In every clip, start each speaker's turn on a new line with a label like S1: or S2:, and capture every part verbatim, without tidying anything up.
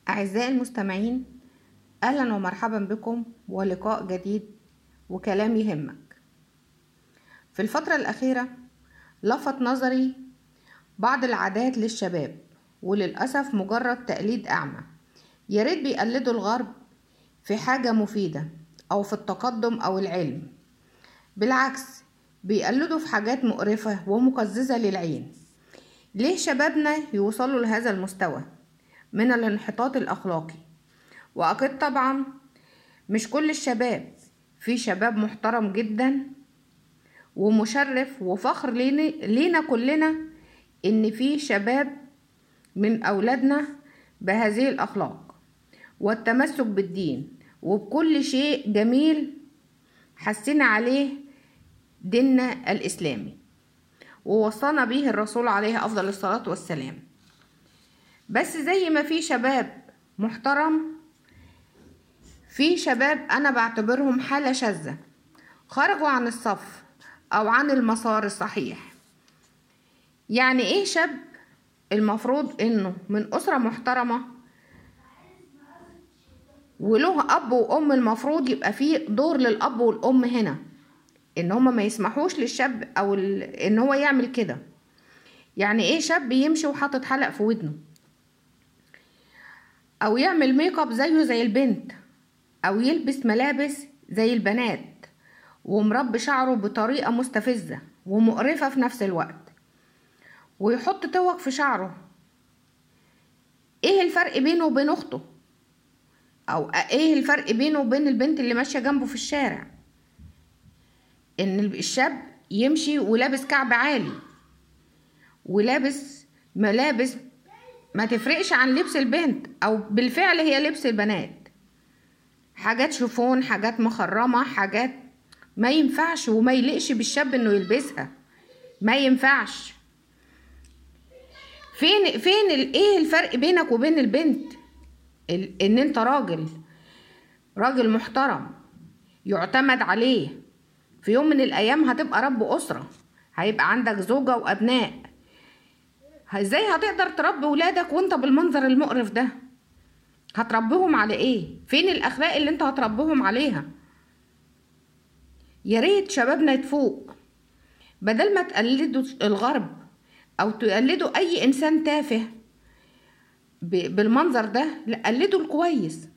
S1: أعزائي المستمعين، أهلا ومرحبا بكم ولقاء جديد وكلام يهمك. في الفترة الأخيرة لفت نظري بعض العادات للشباب، وللأسف مجرد تقليد أعمى. ياريت بيقلدوا الغرب في حاجة مفيدة أو في التقدم أو العلم، بالعكس بيقلدوا في حاجات مقرفة ومقززة للعين. ليه شبابنا يوصلوا لهذا المستوى من الانحطاط الأخلاقي؟ وأكيد طبعا مش كل الشباب، في شباب محترم جدا ومشرف وفخر لينا كلنا إن في شباب من أولادنا بهذه الأخلاق والتمسك بالدين وبكل شيء جميل حسنا عليه ديننا الإسلامي ووصانا به الرسول عليه أفضل الصلاة والسلام. بس زي ما في شباب محترم، في شباب أنا بعتبرهم حالة شاذة، خرجوا عن الصف أو عن المسار الصحيح. يعني إيه شاب المفروض إنه من أسرة محترمة وله أب وأم، المفروض يبقى فيه دور للأب والأم هنا، إن هما ما يسمحوش للشاب أو إن هو يعمل كده. يعني إيه شاب يمشي وحاطط حلق في ودنه، أو يعمل ميك اب زيه زي البنت، أو يلبس ملابس زي البنات ومربي شعره بطريقة مستفزة ومقرفة في نفس الوقت، ويحط توك في شعره؟ ايه الفرق بينه وبين اخته؟ او ايه الفرق بينه وبين البنت اللي ماشية جنبه في الشارع؟ ان الشاب يمشي ولابس كعب عالي ولابس ملابس ما تفرقش عن لبس البنت، او بالفعل هي لبس البنات، حاجات شوفون، حاجات مخرمة، حاجات ما ينفعش وما يلقش بالشاب انه يلبسها، ما ينفعش. فين فين ايه الفرق بينك وبين البنت؟ ان انت راجل راجل محترم يعتمد عليه، في يوم من الايام هتبقى رب اسرة، هيبقى عندك زوجة وابناء. ازاي هتقدر تربي ولادك وانت بالمنظر المقرف ده؟ هتربيهم على ايه؟ فين الاخلاق اللي انت هتربيهم عليها؟ يا ريت شبابنا يتفوق، بدل ما تقلدوا الغرب او تقلدوا اي انسان تافه بالمنظر ده. لا، قلدوا الكويس،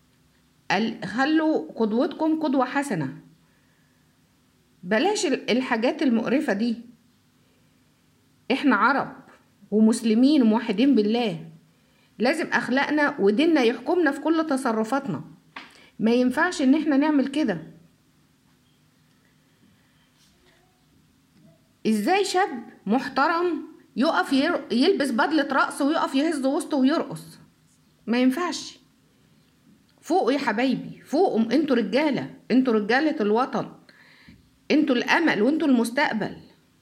S1: خلوا قدوتكم قدوة حسنة، بلاش الحاجات المقرفة دي. احنا عرب ومسلمين وموحدين بالله، لازم اخلاقنا وديننا يحكمنا في كل تصرفاتنا، ما ينفعش ان احنا نعمل كده. ازاي شاب محترم يقف يلبس بدلة رقص ويقف يهز وسطه ويرقص؟ ما ينفعش. فوقوا يا حبايبي، فوقوا، انتوا رجالة، انتوا رجالة الوطن، انتوا الامل وانتوا المستقبل.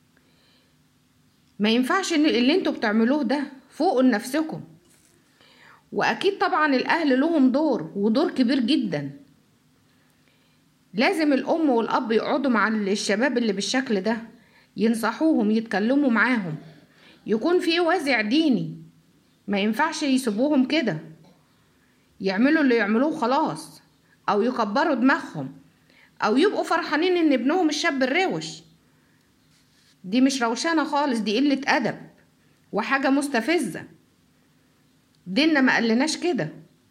S1: ما ينفعش ان اللي انتوا بتعملوه ده. فوقوا لنفسكم. واكيد طبعا الاهل لهم دور ودور كبير جدا. لازم الام والاب يقعدوا مع الشباب اللي بالشكل ده، ينصحوهم، يتكلموا معاهم، يكون في وازع ديني. ما ينفعش يسيبوهم كده يعملوا اللي يعملوه خلاص، او يكبروا دماغهم، او يبقوا فرحانين ان ابنهم الشاب الروش. دي مش روشانة خالص، دي قلة ادب وحاجة مستفزة. ديننا ما قالناش كده.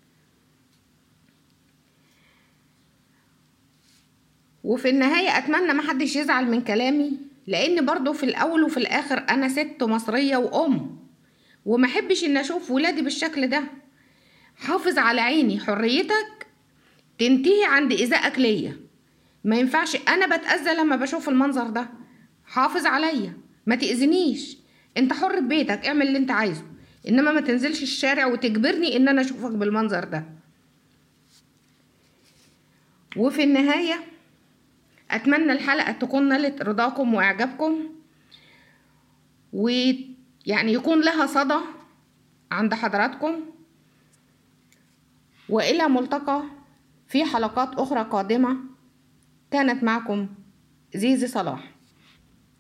S1: وفي النهاية اتمنى ما حدش يزعل من كلامي، لان برضو في الاول وفي الاخر انا ست مصرية وام، وما احبش ان اشوف ولادي بالشكل ده. حافظ على عيني، حريتك تنتهي عند ايذائك ليا. ما ينفعش انا بتأذى لما بشوف المنظر ده. حافظ عليا، ما تأذنيش، انت حر ببيتك، اعمل اللي انت عايزه، انما ما تنزلش الشارع وتجبرني ان انا اشوفك بالمنظر ده. وفي النهاية اتمنى الحلقة تكون نالت رضاكم واعجابكم، ويعني يكون لها صدى عند حضراتكم. وإلى ملتقى في حلقات أخرى قادمة. كانت معكم زيزي صلاح.